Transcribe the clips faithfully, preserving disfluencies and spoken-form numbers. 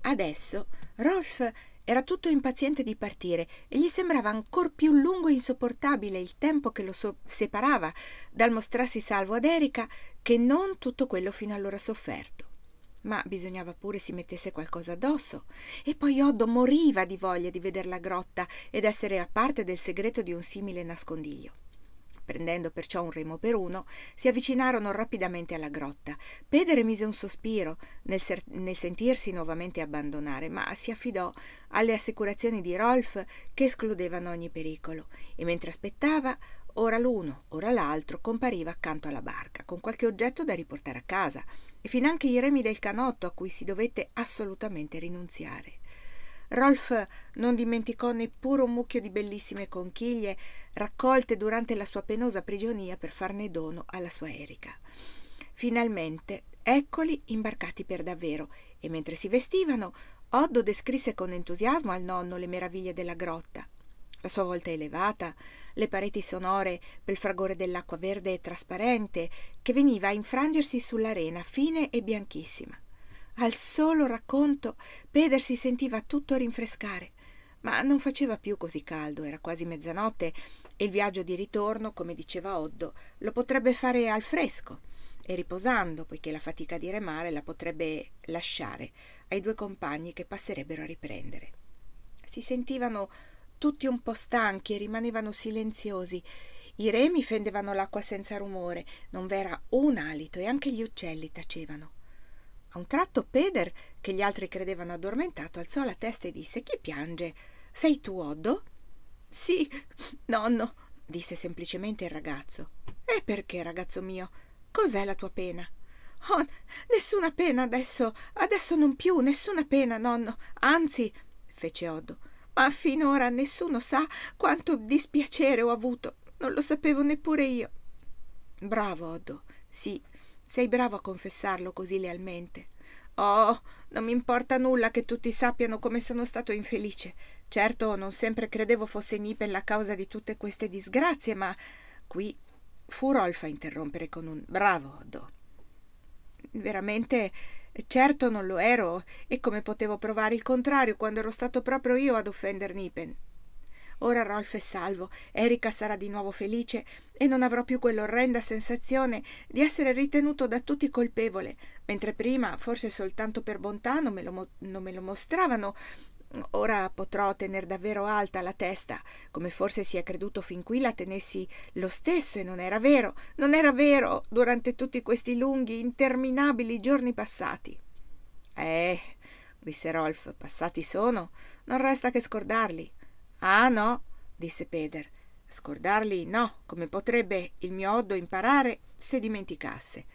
Adesso Rolf era tutto impaziente di partire e gli sembrava ancor più lungo e insopportabile il tempo che lo so- separava dal mostrarsi salvo ad Erika che non tutto quello fino allora sofferto. Ma bisognava pure si mettesse qualcosa addosso. E poi Oddo moriva di voglia di veder la grotta ed essere a parte del segreto di un simile nascondiglio. Prendendo perciò un remo per uno, si avvicinarono rapidamente alla grotta. Pedere mise un sospiro nel, ser- nel sentirsi nuovamente abbandonare, ma si affidò alle assicurazioni di Rolf che escludevano ogni pericolo, e mentre aspettava, ora l'uno, ora l'altro compariva accanto alla barca, con qualche oggetto da riportare a casa, e finanche i remi del canotto a cui si dovette assolutamente rinunziare. Rolf non dimenticò neppure un mucchio di bellissime conchiglie raccolte durante la sua penosa prigionia per farne dono alla sua Erika. Finalmente eccoli imbarcati per davvero, e mentre si vestivano Oddo descrisse con entusiasmo al nonno le meraviglie della grotta. La sua volta elevata, le pareti sonore pel fragore dell'acqua verde e trasparente che veniva a infrangersi sull'arena fine e bianchissima. Al solo racconto Peder si sentiva tutto rinfrescare, ma non faceva più così caldo, era quasi mezzanotte e il viaggio di ritorno, come diceva Oddo, lo potrebbe fare al fresco e riposando, poiché la fatica di remare la potrebbe lasciare ai due compagni che passerebbero a riprendere. Si sentivano tutti un po' stanchi e rimanevano silenziosi. I remi fendevano l'acqua senza rumore, non v'era un alito e anche gli uccelli tacevano. A un tratto Peder, che gli altri credevano addormentato, alzò la testa e disse: «Chi piange? Sei tu, Oddo?» «Sì, nonno», disse semplicemente il ragazzo. «E perché, ragazzo mio? Cos'è la tua pena?» «Oh, nessuna pena adesso, adesso non più, nessuna pena, nonno. Anzi», fece Oddo, «ma finora nessuno sa quanto dispiacere ho avuto. Non lo sapevo neppure io». «Bravo, Oddo, sì, sei bravo a confessarlo così lealmente». «Oh, non mi importa nulla che tutti sappiano come sono stato infelice. Certo, non sempre credevo fosse Nipen la causa di tutte queste disgrazie, ma...» Qui fu Rolf a interrompere con un «Bravo, Oddo». «Veramente, certo non lo ero, e come potevo provare il contrario quando ero stato proprio io ad offender Nipen? Ora Rolf è salvo, Erika sarà di nuovo felice e non avrò più quell'orrenda sensazione di essere ritenuto da tutti colpevole, mentre prima, forse soltanto per bontà, non me lo, mo- non me lo mostravano. Ora potrò tener davvero alta la testa, come forse si è creduto fin qui la tenessi lo stesso, e non era vero, non era vero durante tutti questi lunghi, interminabili giorni passati». «Eh», disse Rolf, «passati sono, non resta che scordarli». «Ah no», disse Peder, «scordarli no, come potrebbe il mio Oddo imparare se dimenticasse?»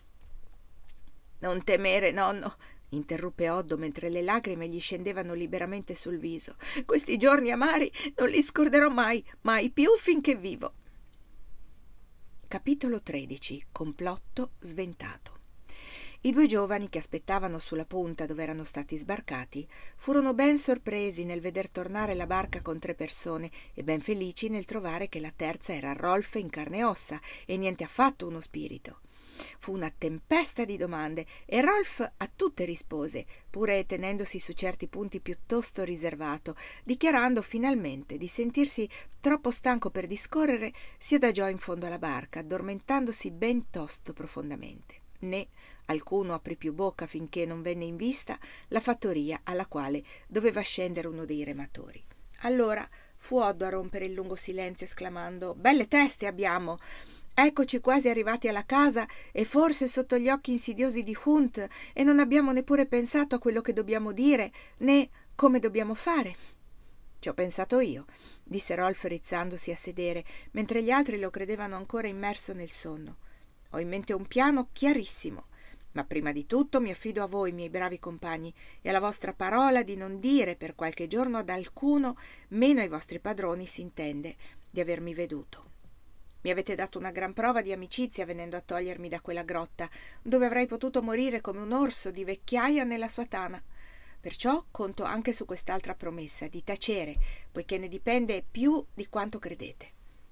«Non temere, nonno», interruppe Oddo mentre le lagrime gli scendevano liberamente sul viso. «Questi giorni amari non li scorderò mai, mai più finché vivo». Capitolo tredici. Complotto sventato. I due giovani che aspettavano sulla punta dove erano stati sbarcati furono ben sorpresi nel veder tornare la barca con tre persone e ben felici nel trovare che la terza era Rolf in carne e ossa e niente affatto uno spirito. Fu una tempesta di domande e Rolf a tutte rispose, pure tenendosi su certi punti piuttosto riservato, dichiarando finalmente di sentirsi troppo stanco per discorrere, si adagiò in fondo alla barca, addormentandosi ben tosto profondamente. Né alcuno aprì più bocca finché non venne in vista la fattoria alla quale doveva scendere uno dei rematori. Allora fu Oddo a rompere il lungo silenzio esclamando: «Belle teste abbiamo! Eccoci quasi arrivati alla casa e forse sotto gli occhi insidiosi di Hunt, e non abbiamo neppure pensato a quello che dobbiamo dire né come dobbiamo fare». «Ci ho pensato io», disse Rolf rizzandosi a sedere, mentre gli altri lo credevano ancora immerso nel sonno. «Ho in mente un piano chiarissimo, ma prima di tutto mi affido a voi, miei bravi compagni, e alla vostra parola di non dire per qualche giorno ad alcuno, meno ai vostri padroni s'intende, di avermi veduto. Mi avete dato una gran prova di amicizia venendo a togliermi da quella grotta, dove avrei potuto morire come un orso di vecchiaia nella sua tana. Perciò conto anche su quest'altra promessa, di tacere, poiché ne dipende più di quanto credete».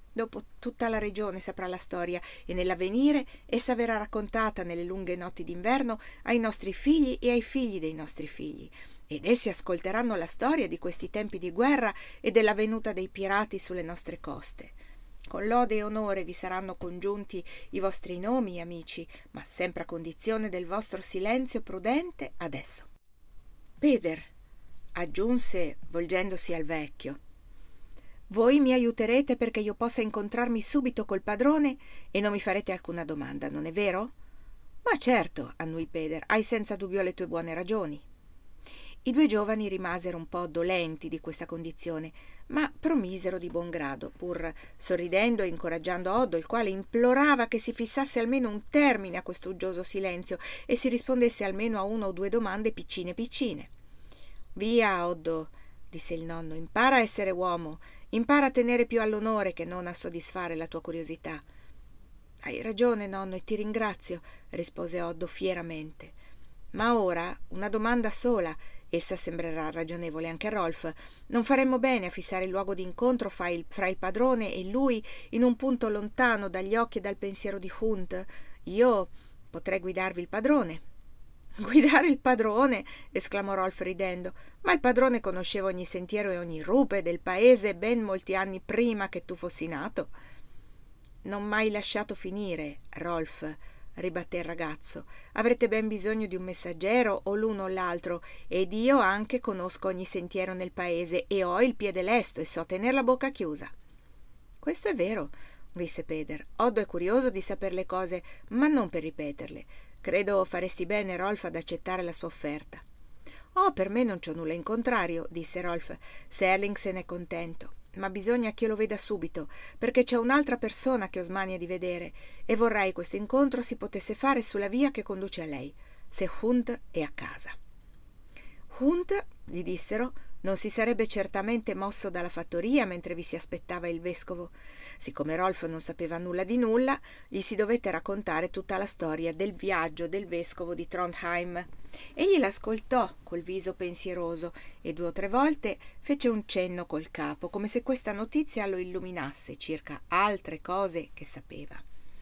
Dopo tutta la regione saprà la storia e nell'avvenire essa verrà raccontata nelle lunghe notti d'inverno ai nostri figli e ai figli dei nostri figli, ed essi ascolteranno la storia di questi tempi di guerra e della venuta dei pirati sulle nostre coste. Con lode e onore vi saranno congiunti i vostri nomi, amici, ma sempre a condizione del vostro silenzio prudente adesso. Peder, aggiunse volgendosi al vecchio, voi mi aiuterete perché io possa incontrarmi subito col padrone e non mi farete alcuna domanda, non è vero? Ma certo, annui Peder, hai senza dubbio le tue buone ragioni. I due giovani rimasero un po' dolenti di questa condizione, ma promisero di buon grado, pur sorridendo e incoraggiando Oddo, il quale implorava che si fissasse almeno un termine a questo uggioso silenzio e si rispondesse almeno a una o due domande piccine piccine. Via, Oddo, disse il nonno, impara a essere uomo, impara a tenere più all'onore che non a soddisfare la tua curiosità. Hai ragione, nonno, e ti ringrazio, rispose Oddo fieramente. Ma ora una domanda sola, essa sembrerà ragionevole anche a Rolf. Non faremmo bene a fissare il luogo d'incontro fra il, fra il padrone e lui in un punto lontano dagli occhi e dal pensiero di Hunt. Io potrei guidarvi il padrone. Guidare il padrone? Esclamò Rolf ridendo. Ma il padrone conosceva ogni sentiero e ogni rupe del paese ben molti anni prima che tu fossi nato. Non m'hai lasciato finire, Rolf, ribatté il ragazzo. Avrete ben bisogno di un messaggero o l'uno o l'altro, ed io anche conosco ogni sentiero nel paese e ho il piede lesto e so tener la bocca chiusa. Questo è vero, disse Peder. Oddo è curioso di saper le cose, ma non per ripeterle. Credo faresti bene, Rolf, ad accettare la sua offerta. Oh, per me non c'ho nulla in contrario, disse Rolf, se Erling se n'è contento. Ma bisogna che io lo veda subito, perché c'è un'altra persona che ho smania di vedere, e vorrei questo incontro si potesse fare sulla via che conduce a lei, se Hunt è a casa. Hunt, gli dissero, non si sarebbe certamente mosso dalla fattoria mentre vi si aspettava il vescovo. Siccome Rolf non sapeva nulla di nulla, gli si dovette raccontare tutta la storia del viaggio del vescovo di Trondheim. Egli l'ascoltò col viso pensieroso e due o tre volte fece un cenno col capo, come se questa notizia lo illuminasse circa altre cose che sapeva.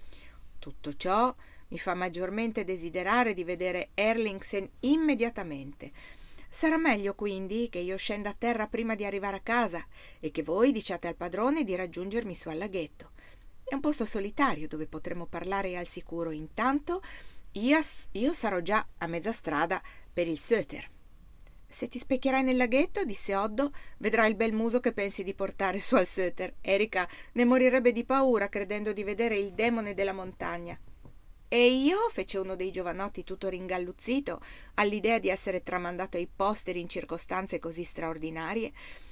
Tutto ciò mi fa maggiormente desiderare di vedere Erlingsen immediatamente. Sarà meglio quindi che io scenda a terra prima di arrivare a casa e che voi diciate al padrone di raggiungermi su al laghetto. È un posto solitario dove potremo parlare al sicuro. Intanto io, io sarò già a mezza strada per il Söter. Se ti specchierai nel laghetto, disse Oddo, vedrai il bel muso che pensi di portare su al Söter. Erika ne morirebbe di paura credendo di vedere il demone della montagna. E io, fece uno dei giovanotti tutto ringalluzzito all'idea di essere tramandato ai posteri in circostanze così straordinarie,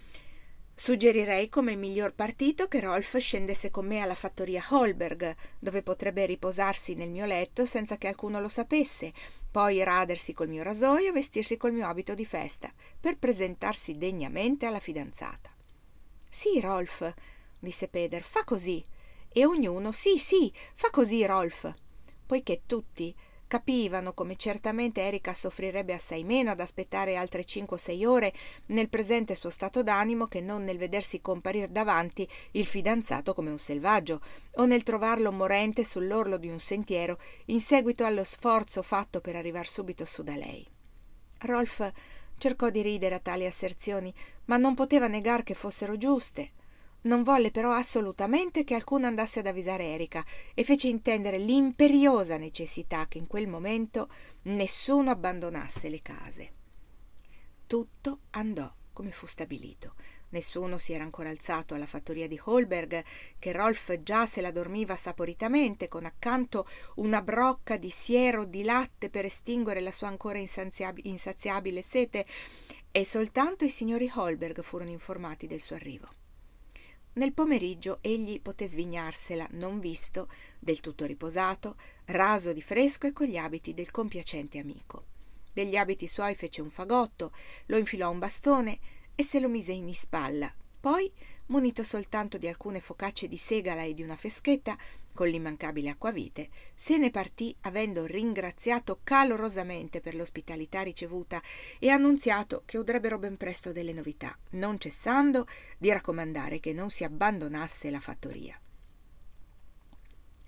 suggerirei come miglior partito che Rolf scendesse con me alla fattoria Holberg, dove potrebbe riposarsi nel mio letto senza che alcuno lo sapesse, poi radersi col mio rasoio e vestirsi col mio abito di festa, per presentarsi degnamente alla fidanzata. Sì, Rolf, disse Peder, fa così. E ognuno, sì, sì, fa così, Rolf. Poiché tutti capivano come certamente Erika soffrirebbe assai meno ad aspettare altre cinque o sei ore nel presente suo stato d'animo che non nel vedersi comparir davanti il fidanzato come un selvaggio o nel trovarlo morente sull'orlo di un sentiero in seguito allo sforzo fatto per arrivar subito su da lei. Rolf cercò di ridere a tali asserzioni, ma non poteva negar che fossero giuste. Non volle però assolutamente che alcuno andasse ad avvisare Erika e fece intendere l'imperiosa necessità che in quel momento nessuno abbandonasse le case. Tutto andò come fu stabilito. Nessuno si era ancora alzato alla fattoria di Holberg, che Rolf già se la dormiva saporitamente, con accanto una brocca di siero di latte per estinguere la sua ancora insaziabile sete, e soltanto i signori Holberg furono informati del suo arrivo. Nel pomeriggio egli poté svignarsela, non visto, del tutto riposato, raso di fresco e con gli abiti del compiacente amico. Degli abiti suoi fece un fagotto, lo infilò a un bastone e se lo mise in ispalla. Poi, munito soltanto di alcune focacce di segala e di una freschetta, con l'immancabile acquavite, se ne partì avendo ringraziato calorosamente per l'ospitalità ricevuta e annunziato che udrebbero ben presto delle novità, non cessando di raccomandare che non si abbandonasse la fattoria.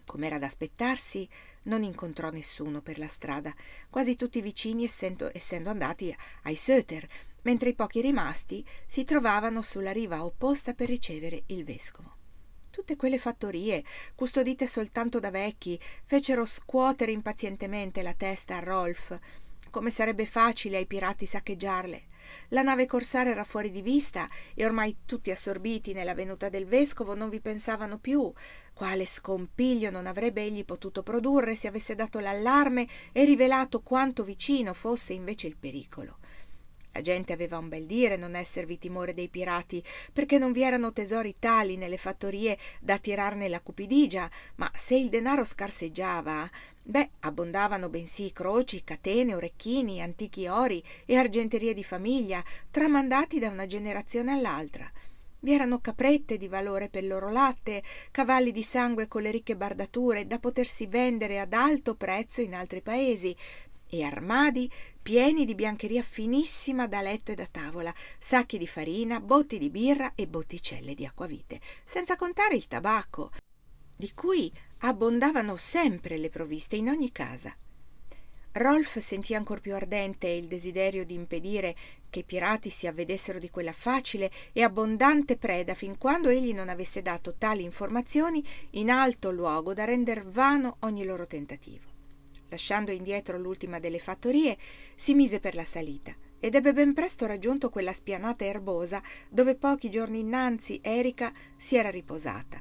Com'era da aspettarsi, non incontrò nessuno per la strada, quasi tutti vicini essendo, essendo andati ai Söter, mentre i pochi rimasti si trovavano sulla riva opposta per ricevere il vescovo. Tutte quelle fattorie, custodite soltanto da vecchi, fecero scuotere impazientemente la testa a Rolf. Come sarebbe facile ai pirati saccheggiarle. La nave corsara era fuori di vista e ormai tutti assorbiti nella venuta del vescovo non vi pensavano più. Quale scompiglio non avrebbe egli potuto produrre se avesse dato l'allarme e rivelato quanto vicino fosse invece il pericolo. La gente aveva un bel dire non esservi timore dei pirati, perché non vi erano tesori tali nelle fattorie da tirarne la cupidigia, ma se il denaro scarseggiava, beh, abbondavano bensì croci, catene, orecchini, antichi ori e argenterie di famiglia, tramandati da una generazione all'altra. Vi erano caprette di valore per il loro latte, cavalli di sangue con le ricche bardature da potersi vendere ad alto prezzo in altri paesi, e armadi pieni di biancheria finissima da letto e da tavola, sacchi di farina, botti di birra e botticelle di acquavite, senza contare il tabacco, di cui abbondavano sempre le provviste in ogni casa. Rolf sentì ancor più ardente il desiderio di impedire che i pirati si avvedessero di quella facile e abbondante preda fin quando egli non avesse dato tali informazioni in alto luogo da render vano ogni loro tentativo. Lasciando indietro l'ultima delle fattorie, si mise per la salita ed ebbe ben presto raggiunto quella spianata erbosa dove pochi giorni innanzi Erika si era riposata.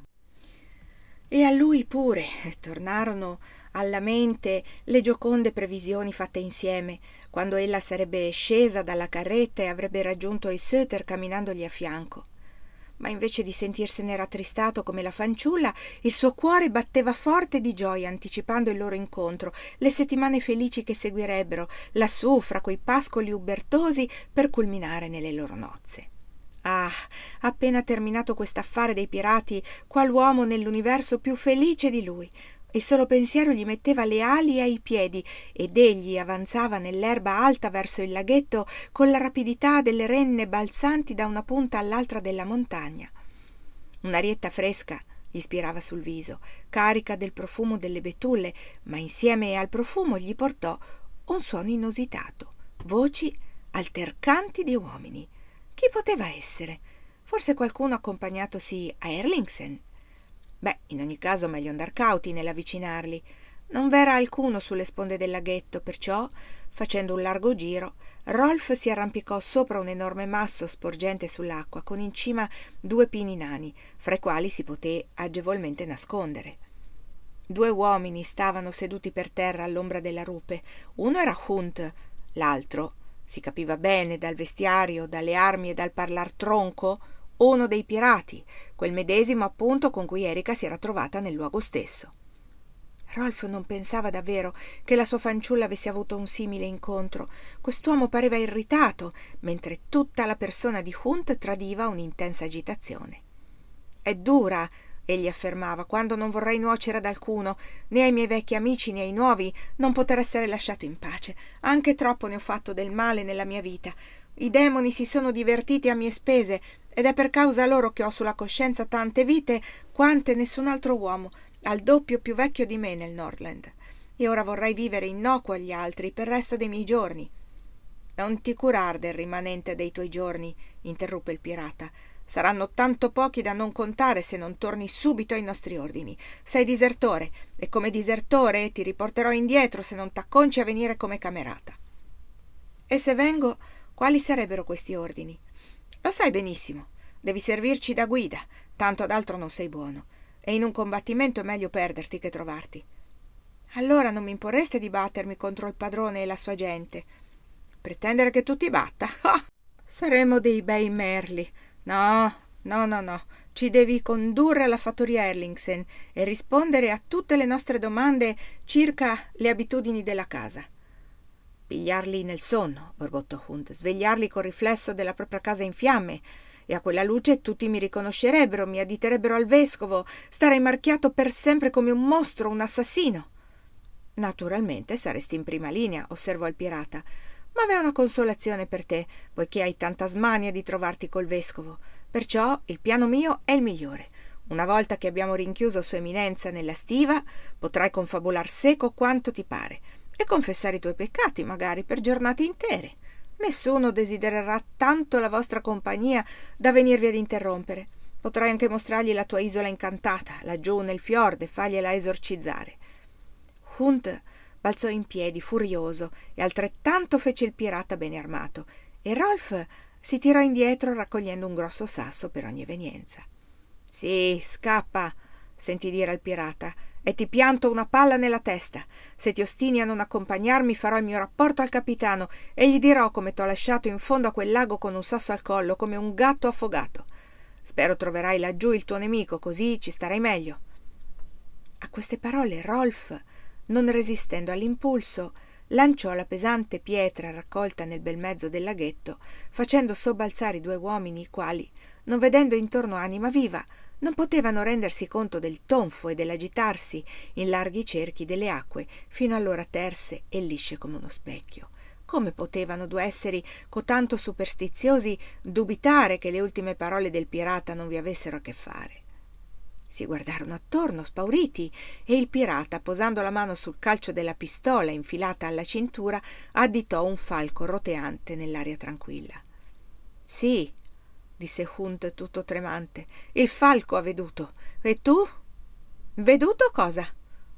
E a lui pure tornarono alla mente le gioconde previsioni fatte insieme, quando ella sarebbe scesa dalla carretta e avrebbe raggiunto i Söter camminandogli a fianco. Ma invece di sentirsene rattristato come la fanciulla, il suo cuore batteva forte di gioia anticipando il loro incontro, le settimane felici che seguirebbero, lassù fra quei pascoli ubertosi per culminare nelle loro nozze. Ah, appena terminato quest'affare dei pirati, qual uomo nell'universo più felice di lui? Il solo pensiero gli metteva le ali ai piedi ed egli avanzava nell'erba alta verso il laghetto con la rapidità delle renne balzanti da una punta all'altra della montagna. Un'arietta fresca gli spirava sul viso, carica del profumo delle betulle, ma insieme al profumo gli portò un suono inusitato, voci altercanti di uomini. Chi poteva essere? Forse qualcuno accompagnatosi a Erlingsen? Beh, in ogni caso meglio andar cauti nell'avvicinarli. Non v'era alcuno sulle sponde del laghetto, perciò, facendo un largo giro, Rolf si arrampicò sopra un enorme masso sporgente sull'acqua, con in cima due pini nani, fra i quali si poté agevolmente nascondere. Due uomini stavano seduti per terra all'ombra della rupe. Uno era Hunt, l'altro, si capiva bene dal vestiario, dalle armi e dal parlar tronco, uno dei pirati, quel medesimo appunto con cui Erika si era trovata nel luogo stesso. Rolf non pensava davvero che la sua fanciulla avesse avuto un simile incontro. Quest'uomo pareva irritato, mentre tutta la persona di Hunt tradiva un'intensa agitazione. «È dura», egli affermava, «quando non vorrei nuocere ad alcuno, né ai miei vecchi amici né ai nuovi, non poter essere lasciato in pace. Anche troppo ne ho fatto del male nella mia vita. I demoni si sono divertiti a mie spese ed è per causa loro che ho sulla coscienza tante vite quante nessun altro uomo, al doppio più vecchio di me nel Nordland. E ora vorrei vivere innocuo agli altri per il resto dei miei giorni». «Non ti curar del rimanente dei tuoi giorni», interruppe il pirata. «Saranno tanto pochi da non contare se non torni subito ai nostri ordini. Sei disertore e come disertore ti riporterò indietro se non t'acconci a venire come camerata». «E se vengo, quali sarebbero questi ordini?» «Lo sai benissimo. Devi servirci da guida, tanto ad altro non sei buono. E in un combattimento è meglio perderti che trovarti». «Allora non mi imporreste di battermi contro il padrone e la sua gente?» «Pretendere che tu ti batta? Ah, saremo dei bei merli. No, no, no, no. Ci devi condurre alla fattoria Erlingsen e rispondere a tutte le nostre domande circa le abitudini della casa». «Pigliarli nel sonno», borbottò Hunt, «svegliarli col riflesso della propria casa in fiamme, e a quella luce tutti mi riconoscerebbero, mi additerebbero al vescovo, starei marchiato per sempre come un mostro, un assassino». «Naturalmente saresti in prima linea», osservò il pirata, «ma v'è una consolazione per te, poiché hai tanta smania di trovarti col vescovo. Perciò il piano mio è il migliore. Una volta che abbiamo rinchiuso Sua Eminenza nella stiva, potrai confabular seco quanto ti pare e confessare i tuoi peccati, magari per giornate intere. Nessuno desidererà tanto la vostra compagnia da venirvi ad interrompere. Potrai anche mostrargli la tua isola incantata, laggiù nel fiord, e fargliela esorcizzare. Hund balzò in piedi, furioso, e altrettanto fece il pirata bene armato, e Rolf si tirò indietro raccogliendo un grosso sasso per ogni evenienza. «Sì, scappa», sentì dire al pirata, «e ti pianto una palla nella testa. Se ti ostini a non accompagnarmi, farò il mio rapporto al capitano e gli dirò come t'ho lasciato in fondo a quel lago con un sasso al collo, come un gatto affogato. Spero troverai laggiù il tuo nemico, così ci starai meglio». A queste parole Rolf, non resistendo all'impulso, lanciò la pesante pietra raccolta nel bel mezzo del laghetto, facendo sobbalzare i due uomini, i quali, non vedendo intorno anima viva, non potevano rendersi conto del tonfo e dell'agitarsi in larghi cerchi delle acque, fino allora terse e lisce come uno specchio. Come potevano due esseri cotanto superstiziosi dubitare che le ultime parole del pirata non vi avessero a che fare? Si guardarono attorno, spauriti, e il pirata, posando la mano sul calcio della pistola infilata alla cintura, additò un falco roteante nell'aria tranquilla. «Sì», disse Hund tutto tremante, «il falco ha veduto. E tu?» «Veduto cosa?»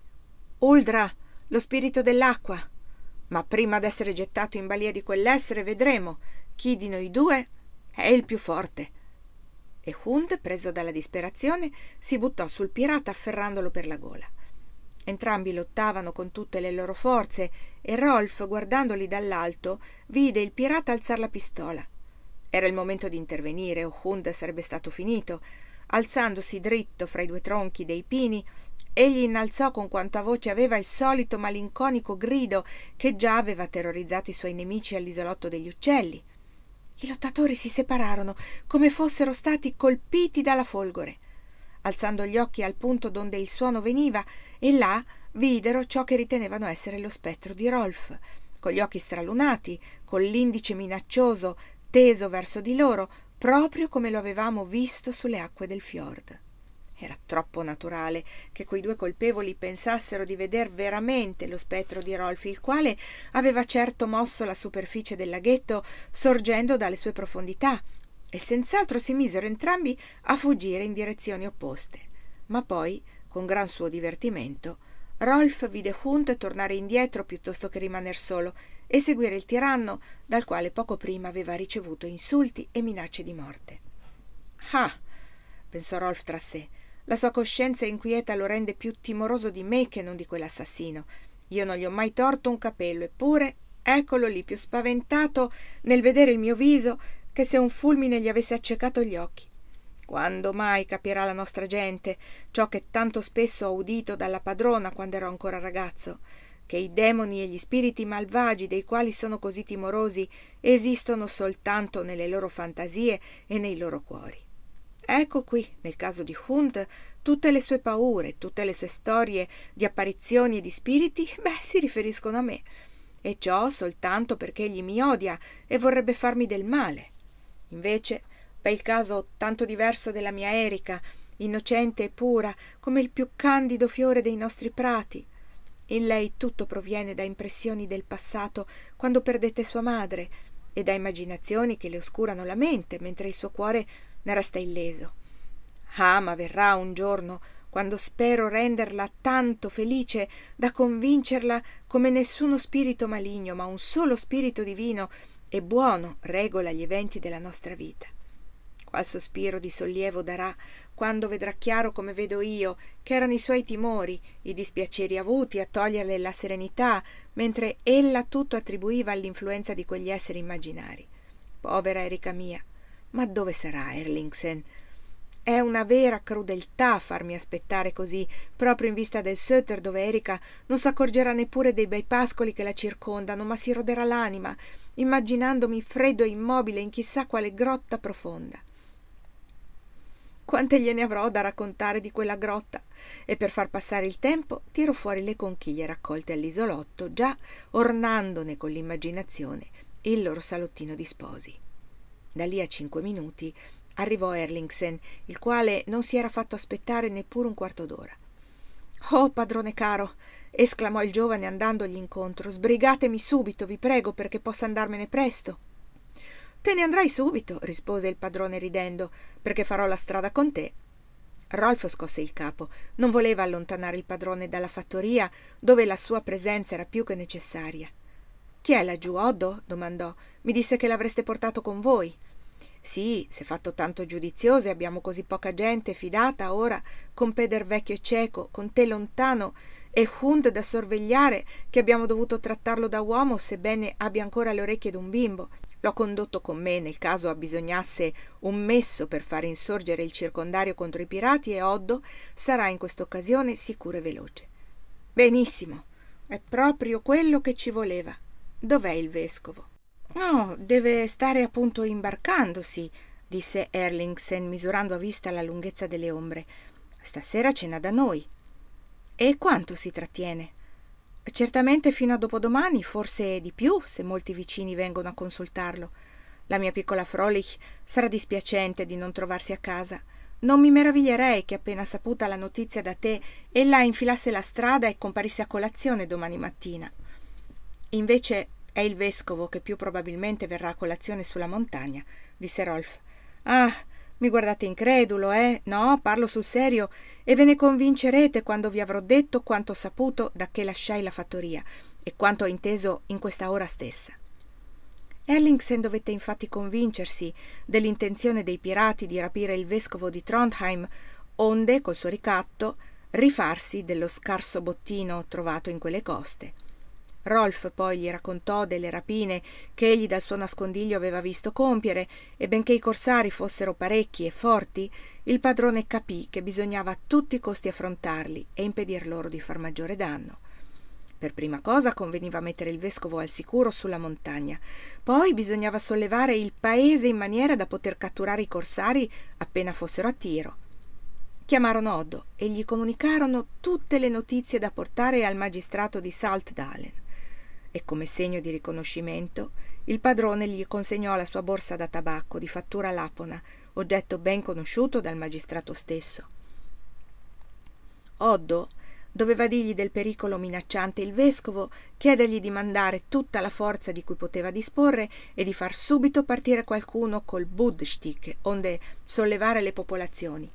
«Uldra, lo spirito dell'acqua. Ma prima d'essere gettato in balia di quell'essere vedremo chi di noi due è il più forte». E Hund, preso dalla disperazione, si buttò sul pirata afferrandolo per la gola. Entrambi lottavano con tutte le loro forze e Rolf, guardandoli dall'alto, vide il pirata alzar la pistola. Era il momento di intervenire o Hund sarebbe stato finito. Alzandosi dritto fra i due tronchi dei pini, egli innalzò con quanta voce aveva il solito malinconico grido che già aveva terrorizzato i suoi nemici all'isolotto degli uccelli. I lottatori si separarono come fossero stati colpiti dalla folgore. Alzando gli occhi al punto donde il suono veniva, e là videro ciò che ritenevano essere lo spettro di Rolf, con gli occhi stralunati, con l'indice minaccioso teso verso di loro, proprio come lo avevamo visto sulle acque del fiord. Era troppo naturale che quei due colpevoli pensassero di veder veramente lo spettro di Rolf, il quale aveva certo mosso la superficie del laghetto sorgendo dalle sue profondità, e senz'altro si misero entrambi a fuggire in direzioni opposte. Ma poi, con gran suo divertimento, Rolf vide Hund tornare indietro piuttosto che rimaner solo e seguire il tiranno dal quale poco prima aveva ricevuto insulti e minacce di morte. «Ah!» pensò Rolf tra sé, «la sua coscienza inquieta lo rende più timoroso di me che non di quell'assassino. Io non gli ho mai torto un capello, eppure eccolo lì più spaventato nel vedere il mio viso che se un fulmine gli avesse accecato gli occhi. Quando mai capirà la nostra gente ciò che tanto spesso ho udito dalla padrona quando ero ancora ragazzo, che i demoni e gli spiriti malvagi dei quali sono così timorosi esistono soltanto nelle loro fantasie e nei loro cuori. Ecco qui, nel caso di Hund, tutte le sue paure, tutte le sue storie di apparizioni e di spiriti, beh, si riferiscono a me, e ciò soltanto perché egli mi odia e vorrebbe farmi del male. Invece, bel caso tanto diverso della mia Erika, innocente e pura come il più candido fiore dei nostri prati. In lei tutto proviene da impressioni del passato quando perdette sua madre e da immaginazioni che le oscurano la mente mentre il suo cuore ne resta illeso. Ah, ma verrà un giorno quando spero renderla tanto felice da convincerla come nessuno spirito maligno, ma un solo spirito divino e buono regola gli eventi della nostra vita. Qual sospiro di sollievo darà quando vedrà chiaro come vedo io che erano i suoi timori, i dispiaceri avuti a toglierle la serenità, mentre ella tutto attribuiva all'influenza di quegli esseri immaginari. Povera Erika mia, ma dove sarà Erlingsen? È una vera crudeltà farmi aspettare così, proprio in vista del Sötter, dove Erika non s'accorgerà neppure dei bei pascoli che la circondano, ma si roderà l'anima, immaginandomi freddo e immobile in chissà quale grotta profonda. Quante gliene avrò da raccontare di quella grotta, e per far passare il tempo tiro fuori le conchiglie raccolte all'isolotto, già ornandone con l'immaginazione il loro salottino di sposi. Da lì a cinque minuti arrivò Erlingsen, il quale non si era fatto aspettare neppure un quarto d'ora. «Oh, padrone caro!» esclamò il giovane andandogli incontro. «Sbrigatemi subito, vi prego, perché possa andarmene presto». «Te ne andrai subito», rispose il padrone ridendo, «perché farò la strada con te». Rolf scosse il capo. Non voleva allontanare il padrone dalla fattoria, dove la sua presenza era più che necessaria. «Chi è laggiù, Oddo?» domandò. «Mi disse che l'avreste portato con voi». «Sì, s'è fatto tanto giudizioso e abbiamo così poca gente fidata ora, con Peder vecchio e cieco, con te lontano e Hund da sorvegliare, che abbiamo dovuto trattarlo da uomo, sebbene abbia ancora le orecchie d'un bimbo. L'ho condotto con me nel caso abbisognasse un messo per fare insorgere il circondario contro i pirati, e Oddo sarà in quest'occasione sicuro e veloce». «Benissimo, è proprio quello che ci voleva. Dov'è il vescovo?» «No, deve stare appunto imbarcandosi», disse Erlingsen, misurando a vista la lunghezza delle ombre. «Stasera cena da noi». «E quanto si trattiene?» «Certamente fino a dopodomani, forse di più, se molti vicini vengono a consultarlo. La mia piccola Frolich sarà dispiacente di non trovarsi a casa. Non mi meraviglierei che, appena saputa la notizia da te, ella infilasse la strada e comparisse a colazione domani mattina. Invece è il vescovo che più probabilmente verrà a colazione sulla montagna», disse Rolf. «Ah, mi guardate incredulo, eh? No, parlo sul serio, e ve ne convincerete quando vi avrò detto quanto ho saputo da che lasciai la fattoria e quanto ho inteso in questa ora stessa». Erlingsen dovette infatti convincersi dell'intenzione dei pirati di rapire il vescovo di Trondheim, onde, col suo ricatto, rifarsi dello scarso bottino trovato in quelle coste. Rolf poi gli raccontò delle rapine che egli dal suo nascondiglio aveva visto compiere, e benché i corsari fossero parecchi e forti, il padrone capì che bisognava a tutti i costi affrontarli e impedir loro di far maggiore danno. Per prima cosa conveniva mettere il vescovo al sicuro sulla montagna, poi bisognava sollevare il paese in maniera da poter catturare i corsari appena fossero a tiro. Chiamarono Oddo e gli comunicarono tutte le notizie da portare al magistrato di Saltdalen, e come segno di riconoscimento il padrone gli consegnò la sua borsa da tabacco di fattura lapona, oggetto ben conosciuto dal magistrato stesso. Oddo doveva dirgli del pericolo minacciante il vescovo, chiedergli di mandare tutta la forza di cui poteva disporre e di far subito partire qualcuno col Budstick, onde sollevare le popolazioni.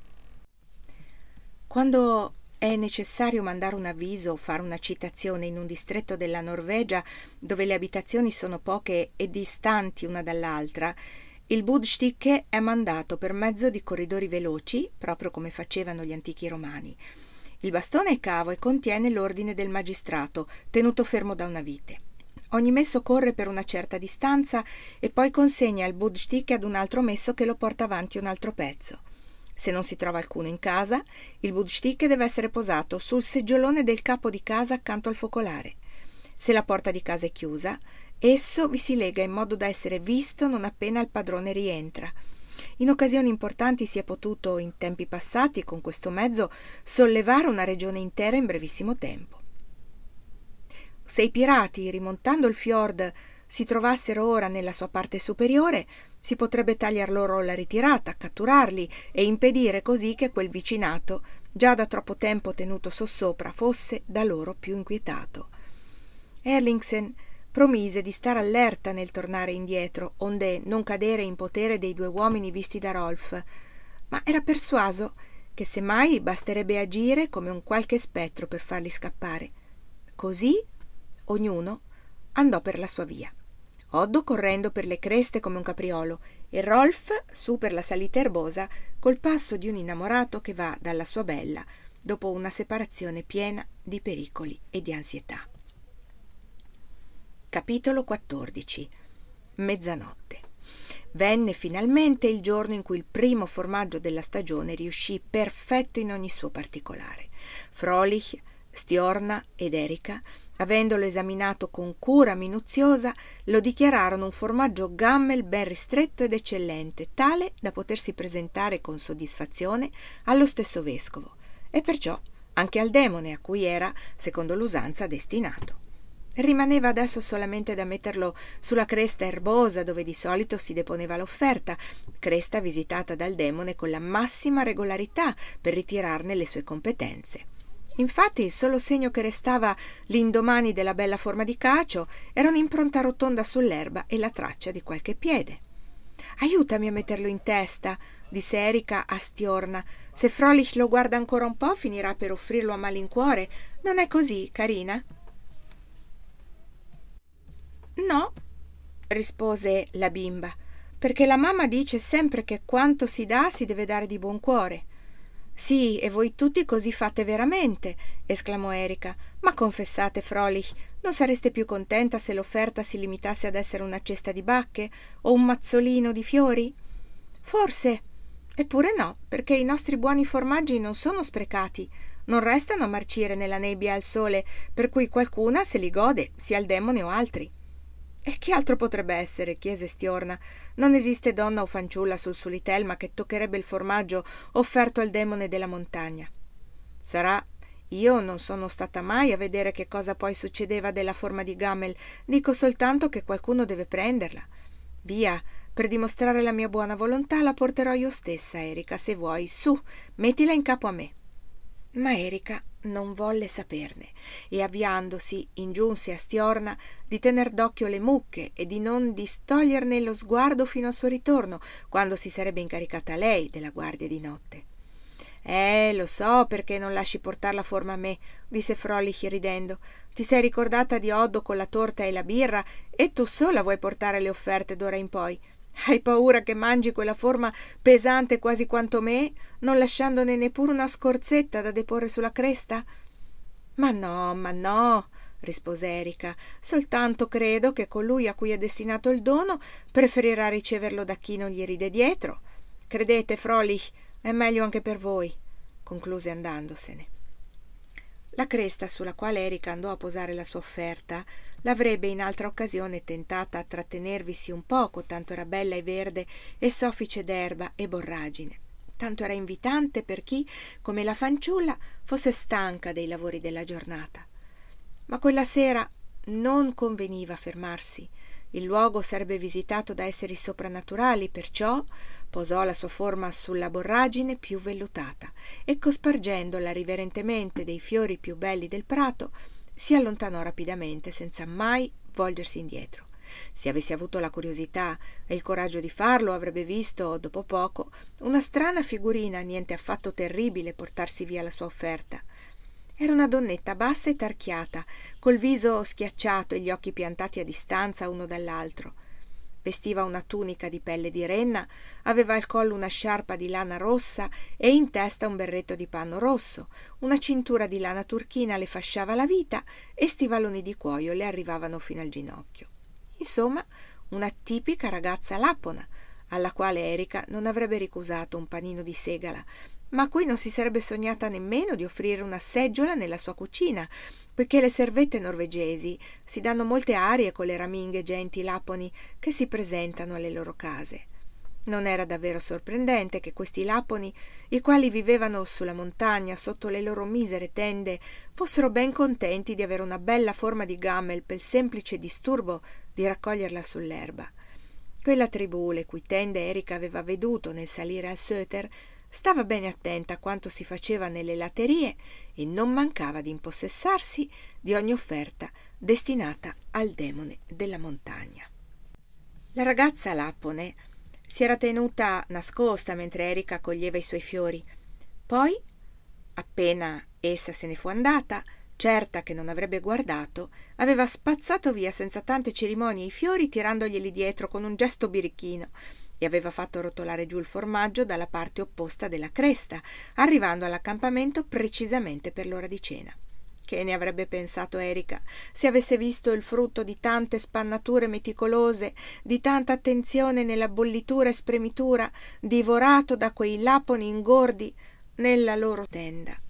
Quando è necessario mandare un avviso o fare una citazione in un distretto della Norvegia dove le abitazioni sono poche e distanti una dall'altra, il Budstick è mandato per mezzo di corridori veloci, proprio come facevano gli antichi romani. Il bastone è cavo e contiene l'ordine del magistrato, tenuto fermo da una vite. Ogni messo corre per una certa distanza e poi consegna il Budstick ad un altro messo che lo porta avanti un altro pezzo. Se non si trova alcuno in casa, il Budstick deve essere posato sul seggiolone del capo di casa accanto al focolare. Se la porta di casa è chiusa, esso vi si lega in modo da essere visto non appena il padrone rientra. In occasioni importanti si è potuto, in tempi passati, con questo mezzo, sollevare una regione intera in brevissimo tempo. Se i pirati, rimontando il fiord, si trovassero ora nella sua parte superiore, si potrebbe tagliar loro la ritirata, catturarli e impedire così che quel vicinato, già da troppo tempo tenuto sossopra, fosse da loro più inquietato. Erlingsen promise di stare allerta nel tornare indietro, onde non cadere in potere dei due uomini visti da Rolf, ma era persuaso che semmai basterebbe agire come un qualche spettro per farli scappare. Così ognuno andò per la sua via, Oddo correndo per le creste come un capriolo e Rolf su per la salita erbosa col passo di un innamorato che va dalla sua bella dopo una separazione piena di pericoli e di ansietà. Capitolo quattordici. Mezzanotte. Venne finalmente il giorno in cui il primo formaggio della stagione riuscì perfetto in ogni suo particolare. Frolich, Stiorna ed Erika, avendolo esaminato con cura minuziosa, lo dichiararono un formaggio Gammel ben ristretto ed eccellente, tale da potersi presentare con soddisfazione allo stesso vescovo, e perciò anche al demone a cui era, secondo l'usanza, destinato. Rimaneva adesso solamente da metterlo sulla cresta erbosa dove di solito si deponeva l'offerta, cresta visitata dal demone con la massima regolarità per ritirarne le sue competenze. Infatti il solo segno che restava l'indomani della bella forma di cacio era un'impronta rotonda sull'erba e la traccia di qualche piede. «Aiutami a metterlo in testa», disse Erika a Stiorna. «Se Frölich lo guarda ancora un po' finirà per offrirlo a malincuore. Non è così, carina?» «No», rispose la bimba, «perché la mamma dice sempre che quanto si dà si deve dare di buon cuore». «Sì, e voi tutti così fate veramente», esclamò Erika. «Ma confessate, Frölich, non sareste più contenta se l'offerta si limitasse ad essere una cesta di bacche o un mazzolino di fiori?» «Forse. Eppure no, perché i nostri buoni formaggi non sono sprecati. Non restano a marcire nella nebbia al sole, per cui qualcuna se li gode, sia il demone o altri». «E chi altro potrebbe essere?» chiese Stiorna. «Non esiste donna o fanciulla sul Sulitelma che toccherebbe il formaggio offerto al demone della montagna». «Sarà. Io non sono stata mai a vedere che cosa poi succedeva della forma di Gamel. Dico soltanto che qualcuno deve prenderla. Via, per dimostrare la mia buona volontà la porterò io stessa, Erika, se vuoi. Su, mettila in capo a me». Ma Erika non volle saperne e avviandosi ingiunse a Stiorna di tener d'occhio le mucche e di non distoglierne lo sguardo fino al suo ritorno, quando si sarebbe incaricata lei della guardia di notte. «Eh, lo so perché non lasci portar la forma a me», disse Frölich ridendo. «Ti sei ricordata di Oddo con la torta e la birra e tu sola vuoi portare le offerte d'ora in poi. Hai paura che mangi quella forma pesante quasi quanto me, non lasciandone neppure una scorzetta da deporre sulla cresta?» «Ma no, ma no», rispose Erika, «soltanto credo che colui a cui è destinato il dono preferirà riceverlo da chi non gli ride dietro. Credete, Frölich, è meglio anche per voi», concluse andandosene. La cresta sulla quale Erika andò a posare la sua offerta l'avrebbe in altra occasione tentata a trattenervisi un poco, tanto era bella e verde e soffice d'erba e borragine, tanto era invitante per chi, come la fanciulla, fosse stanca dei lavori della giornata. Ma quella sera non conveniva fermarsi. Il luogo sarebbe visitato da esseri soprannaturali, perciò posò la sua forma sulla borragine più vellutata e, cospargendola riverentemente dei fiori più belli del prato, si allontanò rapidamente senza mai volgersi indietro. Se avesse avuto la curiosità e il coraggio di farlo, avrebbe visto, dopo poco, una strana figurina niente affatto terribile portarsi via la sua offerta. Era una donnetta bassa e tarchiata, col viso schiacciato e gli occhi piantati a distanza uno dall'altro. Vestiva una tunica di pelle di renna, aveva al collo una sciarpa di lana rossa e in testa un berretto di panno rosso, una cintura di lana turchina le fasciava la vita e stivaloni di cuoio le arrivavano fino al ginocchio. Insomma, una tipica ragazza lappona, alla quale Erika non avrebbe ricusato un panino di segala, ma a cui non si sarebbe sognata nemmeno di offrire una seggiola nella sua cucina, poiché le servette norvegesi si danno molte arie con le raminghe genti lapponi che si presentano alle loro case. Non era davvero sorprendente che questi lapponi, i quali vivevano sulla montagna sotto le loro misere tende, fossero ben contenti di avere una bella forma di Gamel per il semplice disturbo di raccoglierla sull'erba. Quella tribù, le cui tende Erika aveva veduto nel salire al Söter, stava bene attenta a quanto si faceva nelle latterie e non mancava di impossessarsi di ogni offerta destinata al demone della montagna. La ragazza lappone si era tenuta nascosta mentre Erika coglieva i suoi fiori. Poi, appena essa se ne fu andata, certa che non avrebbe guardato, aveva spazzato via senza tante cerimonie i fiori tirandoglieli dietro con un gesto birichino e aveva fatto rotolare giù il formaggio dalla parte opposta della cresta, arrivando all'accampamento precisamente per l'ora di cena. Che ne avrebbe pensato Erika se avesse visto il frutto di tante spannature meticolose, di tanta attenzione nella bollitura e spremitura, divorato da quei lapponi ingordi nella loro tenda?